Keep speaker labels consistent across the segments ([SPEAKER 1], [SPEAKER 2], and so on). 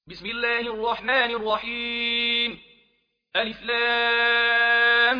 [SPEAKER 1] بسم الله الرحمن الرحيم. ألف لام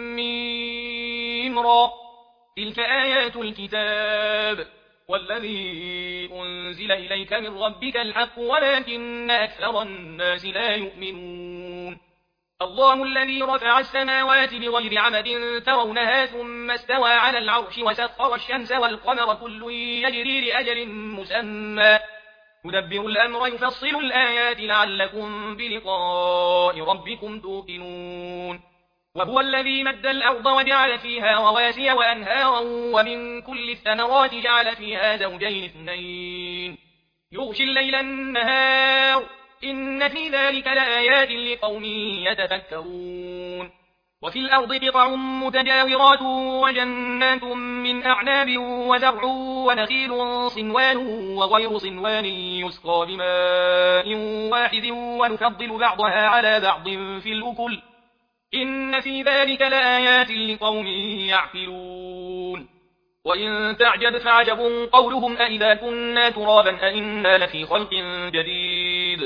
[SPEAKER 1] ميم را. تلك آيات الكتاب والذي أنزل إليك من ربك الحق ولكن أكثر الناس لا يؤمنون. الله الذي رفع السماوات بغير عمد ترونها ثم استوى على العرش وسخر الشمس والقمر كل يجري لأجل مسمى يدبر الأمر يفصل الآيات لعلكم بلقاء ربكم توقنون. وهو الذي مد الأرض وجعل فيها رواسي وأنهارا ومن كل الثمرات جعل فيها زوجين اثنين يغشي الليل النهار إن في ذلك لآيات لقوم يتفكرون. وفي الأرض قطع متجاورات وجنات من أعناب وزرع ونخيل صنوان وغير صنوان يسقى بماء واحد ونفضل بعضها على بعض في الأكل إن في ذلك لآيات لقوم يعقلون. وإن تعجب فعجب قولهم أئذا كنا ترابا أئنا لفي خلق جديد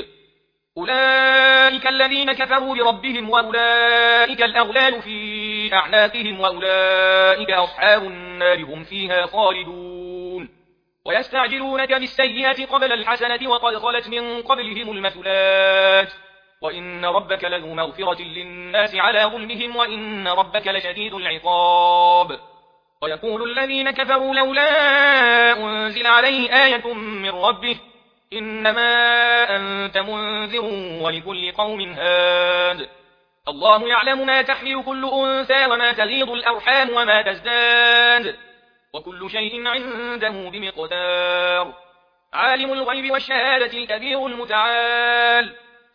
[SPEAKER 1] أولئك الذين كفروا بربهم وأولئك الأغلال في أعناقهم وأولئك أصحاب النار هم فيها خالدون. ويستعجلونك بالسيئة قبل الحسنة وقد خلت من قبلهم المثلات وإن ربك لذو مغفرة للناس على ظلمهم وإن ربك لشديد العقاب. ويقول الذين كفروا لولا أنزل عليه آية من ربه إنما أنت منذر ولكل قوم هاد. الله يعلم ما تحمل كل أنثى وما تغيض الأرحام وما تزداد وكل شيء عنده بمقدار. عالم الغيب والشهادة الكبير المتعال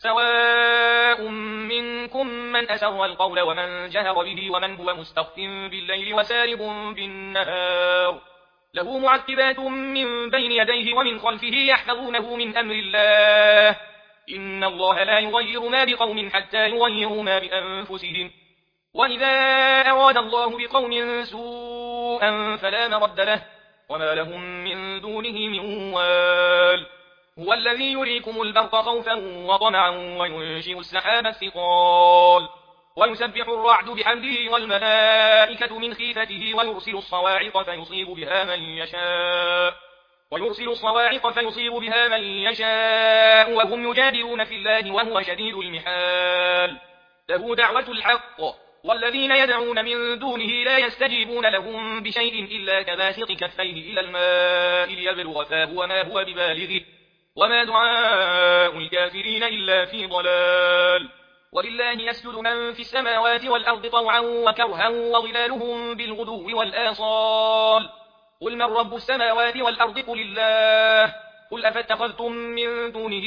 [SPEAKER 1] سواء منكم من أسر القول ومن جهر به ومن هو مستخف بالليل وسارب بالنهار له معقبات من بين يديه ومن خلفه يحفظونه من أمر الله إن الله لا يغير ما بقوم حتى يغيروا ما بأنفسهم وإذا أراد الله بقوم سوءا فلا مرد له وما لهم من دونه من وال. هو الذي يريكم البرق خوفا وطمعا وينشئ السحاب الثقال ويسبح الرعد بحمده والملائكة من خيفته ويرسل الصواعق فيصيب بها من يشاء وهم يجادلون في الله وهو شديد المحال. له دعوة الحق والذين يدعون من دونه لا يستجيبون لهم بشيء إلا كباسط كفيه إلى الماء ليبلغ فاه وما هو ببالغه وما دعاء الكافرين إلا في ضلال. ولله يسجد من في السماوات والأرض طوعا وكرها وظلالهم بالغدو والآصال. قل من رب السماوات والأرض قل الله. قل أفاتخذتم من دونه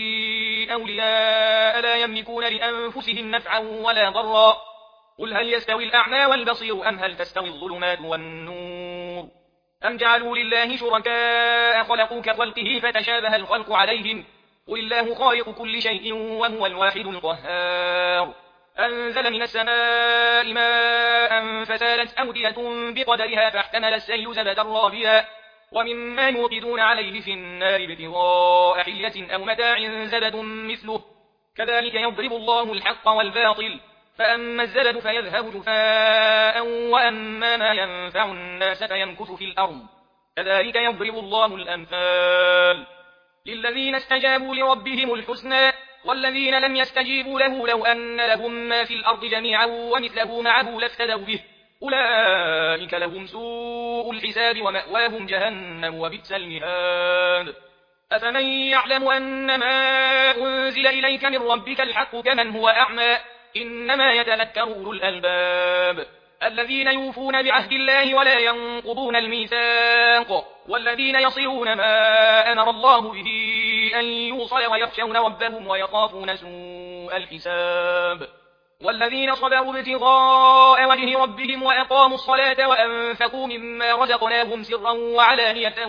[SPEAKER 1] أولياء لا يملكون لأنفسهم نفعا ولا ضرا. قل هل يستوي الأعمى والبصير أم هل تستوي الظلمات والنور أم جعلوا لله شركاء خلقوا كخلقه فتشابه الخلق عليهم قل الله خالق كل شيء وهو الواحد القهار. أنزل من السماء ماء فسالت أودية بقدرها فاحتمل السيل زبدا رابيا ومما يوقدون عليه في النار ابتغاء حلية أو متاع زبد مثله كذلك يضرب الله الحق والباطل فأما الزبد فيذهب جفاء وأما ما ينفع الناس فيمكث في الأرض كذلك يضرب الله الأمثال. للذين استجابوا لربهم الحسنى والذين لم يستجيبوا له لو أن لهم ما في الأرض جميعا ومثله معه لافتدوا به أولئك لهم سوء الحساب ومأواهم جهنم وبئس المهاد. أفمن يعلم أن ما أنزل إليك من ربك الحق كمن هو أعمى إنما يتذكر أولو الألباب الذين يوفون بعهد الله ولا ينقضون الميثاق والذين يصلون ما أمر الله به أن يوصل ويخشون ربهم ويخافون سوء الحساب. والذين صبروا ابتغاء وجه ربهم وأقاموا الصلاة وأنفقوا مما رزقناهم سرا وعلانية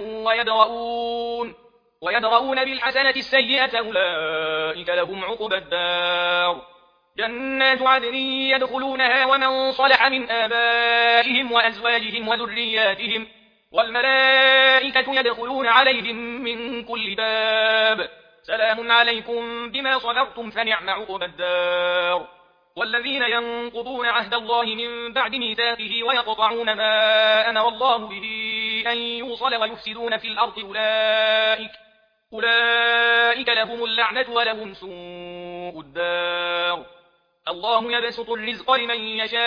[SPEAKER 1] ويدرؤون بالحسنة السيئة أولئك لهم عقبى الدار جنات عدن يدخلونها ومن صلح من آبائهم وأزواجهم وذرياتهم والملائكة يدخلون عليهم من كل باب سلام عليكم بما صبرتم فنعم عقبى الدار. والذين ينقضون عهد الله من بعد ميثاقه ويقطعون ما أمر الله به أن يوصل ويفسدون في الأرض أولئك لهم اللعنة ولهم سوء الدار. الله يبسط الرزق لمن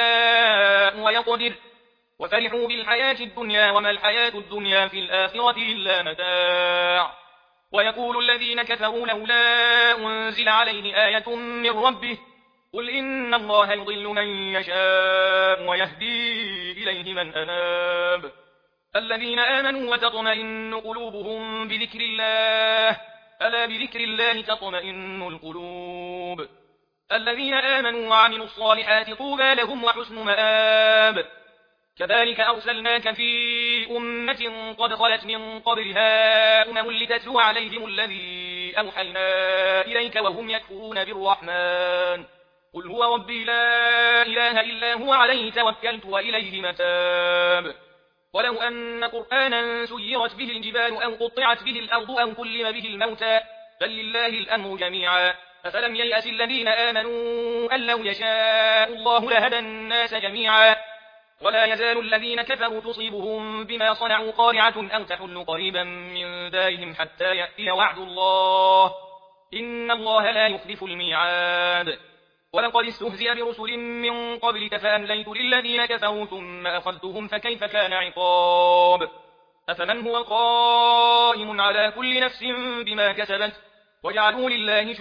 [SPEAKER 1] يشاء ويقدر وفرحوا بالحياة الدنيا وما الحياة الدنيا في الآخرة إلا متاع. ويقول الذين كفروا لولا أنزل عليه آية من ربه قل إن الله يضل من يشاء ويهدي إليه من أناب. الذين آمنوا وتطمئن قلوبهم بذكر الله ألا بذكر الله تطمئن القلوب. الذين آمنوا وعملوا الصالحات طوبى لهم وحسن مآب. كذلك أرسلناك في أمة قد خلت من قبلها أمم لتتلو عليهم الذي أوحينا إليك وهم يكفرون بالرحمن قل هو ربي لا إله إلا هو عليه توكلت وإليه متاب. ولو أن قرآنا سيرت به الجبال أو قطعت به الأرض أو كلم به الموتى بل لله الأمر جميعا أفلم ييأس الذين آمنوا أن لو يشاء الله لهدى الناس جميعا. ولا يزال الذين كفروا تصيبهم بما صنعوا قارعة أو تحل قريبا من دارهم حتى يأتي وعد الله إن الله لا يخلف الميعاد. ولقد استهزئ برسل من قبلك فأمليت للذين كفروا ثم أخذتهم فكيف كان عقاب. أفمن هو قائم على كل نفس بما كسبت وجعلوا لله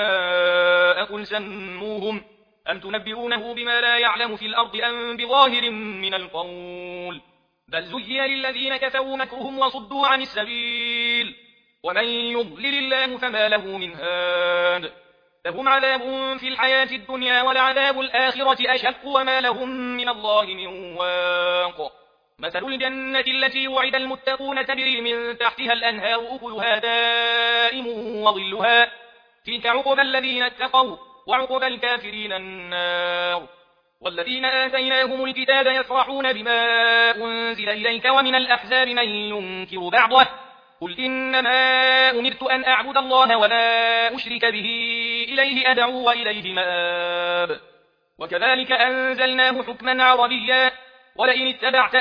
[SPEAKER 1] شركاء قل سموهم أم تنبئونه بما لا يعلم في الأرض أم بظاهر من القول بل زين للذين كفروا مكرهم وصدوا عن السبيل ومن يضلل الله فما له من هاد. لهم عذاب في الحياة الدنيا ولعذاب الآخرة أشق وما لهم من الله من واق. مثل الجنة التي وعد المتقون تجري من تحتها الأنهار أكلها دائم وظلها تلك عقبى الذين اتقوا وعقبى الكافرين النار. والذين آتيناهم الكتاب يفرحون بما أنزل إليك ومن الأحزاب من ينكر بعضه قل إنما أمرت أن أعبد الله ولا أشرك به إليه أدعو وإليه مآب. وكذلك أنزلناه حكما عربيا ولئن اتبعت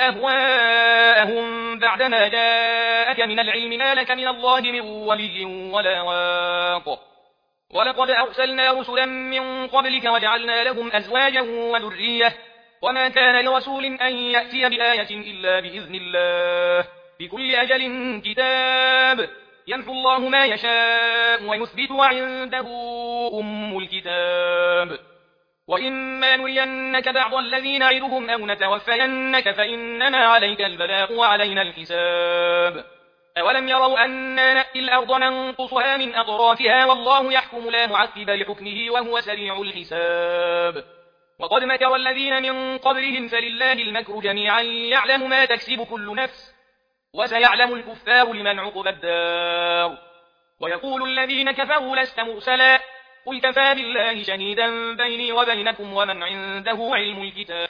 [SPEAKER 1] أهواءهم بعدما جاءك من العلم ما لك من الله من ولي ولا واق. ولقد أرسلنا رسلا من قبلك وجعلنا لهم أزواجا وذرية وما كان لرسول أن يأتي بآية إلا بإذن الله بكل أجل كتاب يمحو الله ما يشاء ويثبت وعنده أم الكتاب. وإما نرينك بعض الذين نعدهم أو نتوفينك فإنما عليك البلاغ وعلينا الحساب. أولم يروا أنا نأتي الأرض ننقصها من أطرافها والله يحكم لا معقب لحكمه وهو سريع الحساب. وقد مكر الذين من قبلهم فلله المكر جميعا يعلم ما تكسب كل نفس وسيعلم الكفار لمن عقبى الدار. ويقول الذين كفروا لست مرسلا قل كفى بالله شهيدا بيني وبينكم ومن عنده علم الكتاب.